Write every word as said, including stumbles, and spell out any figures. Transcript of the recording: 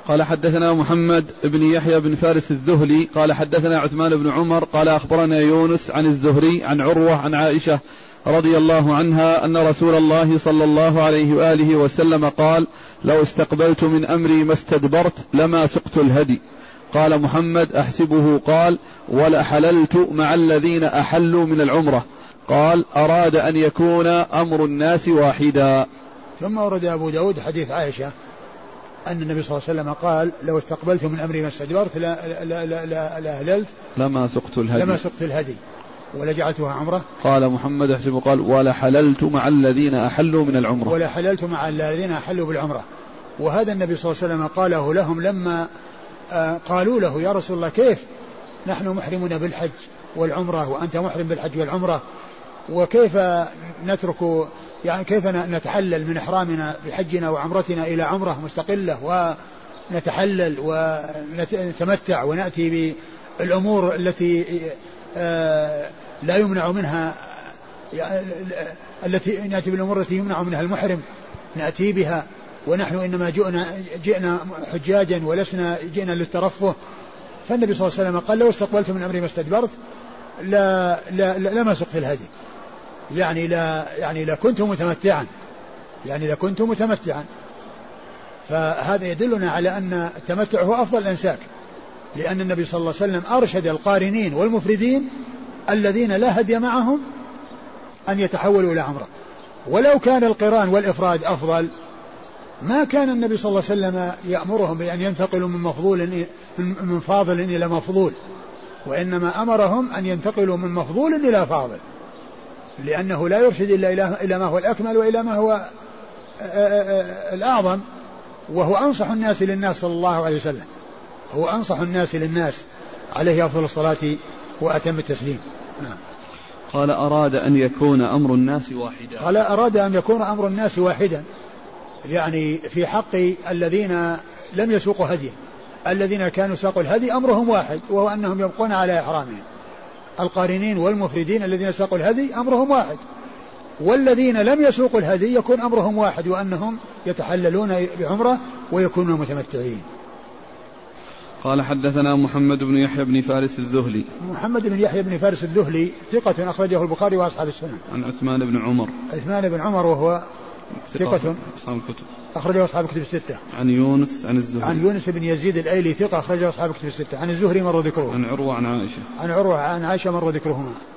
قال حدثنا محمد بن يحيى بن فارس الذهلي قال حدثنا عثمان بن عمر قال أخبرنا يونس عن الزهري عن عروة عن عائشة رضي الله عنها أن رسول الله صلى الله عليه وآله وسلم قال لو استقبلت من أمري ما استدبرت لما سقت الهدي. قال محمد أحسبه قال ولا حللت مع الذين أحلوا من العمرة. قال أراد أن يكون أمر الناس واحدا. ثم ورد أبو داود حديث عائشة أن النبي صلى الله عليه وسلم قال لو استقبلت من أمري ما استدبرت لا, لا, لا, لا, لا أهللت لما سقت الهدي لما سقت الهدي ولا جعلتها عمرة. قال محمد أحسبه قال ولا حللت مع الذين أحلوا من العمرة ولا حللت مع الذين أحلوا بالعمرة. وهذا النبي صلى الله عليه وسلم قاله لهم لما قالوا له يا رسول الله كيف نحن محرمون بالحج والعمرة وأنت محرم بالحج والعمرة وكيف نترك يعني كيف نتحلل من إحرامنا بحجنا وعمرتنا إلى عمرة مستقلة ونتحلل ونتمتع ونأتي بالأمور التي لا يمنع منها التي نأتي بالأمور التي يمنع منها المحرم نأتي بها ونحن إنما جئنا, جئنا حجاجا ولسنا جئنا للترفه. فالنبي صلى الله عليه وسلم قال لو استقبلت من أمري ما استدبرت لا لا لا لما سقت الهدي يعني لا يعني لا كنت متمتعا يعني لا كنت متمتعا. فهذا يدلنا على أن التمتع هو أفضل الأنساك لأن النبي صلى الله عليه وسلم أرشد القارنين والمفردين الذين لا هدي معهم أن يتحولوا إلى عمرة. ولو كان القران والإفراد أفضل ما كان النبي صلى الله عليه وسلم يأمرهم بأن ينتقلوا من مفضول من فاضل إلى مفضول وإنما أمرهم أن ينتقلوا من مفضول إلى فاضل لأنه لا يرشد إلا إلى ما هو الأكمل وإلى ما هو الأعظم وهو أنصح الناس للناس صلى الله عليه وسلم هو أنصح الناس للناس عليه أفضل الصلاة وأتم التسليم. نعم. قال أراد أن يكون أمر الناس واحدا. قال أراد أن يكون أمر الناس واحدا يعني في حق الذين لم يسوقوا هديا الذين كانوا ساقوا الهدي أمرهم واحد وهو أنهم يبقون على إحرامهم. القارنين والمفردين الذين ساقوا الهدي أمرهم واحد والذين لم يسوقوا الهدي يكون أمرهم واحد وأنهم يتحللون بعمرة ويكونون متمتعين. قال حدثنا محمد بن يحيى بن فارس الذهلي. محمد بن يحيى بن فارس الذهلي ثقة أخرجه البخاري وأصحاب السنن. عن عثمان بن عمر. عثمان بن عمر وهو ثقة أصحاب الكتب أخرجه أصحاب الكتب الستة. عن يونس عن الزهري. عن يونس بن يزيد الأيلي ثقة أخرجه أصحاب الكتب الستة. عن الزهري مر ذكره. عن عروة عن عائشة. عن عروة عن عائشة مر ذكرهما.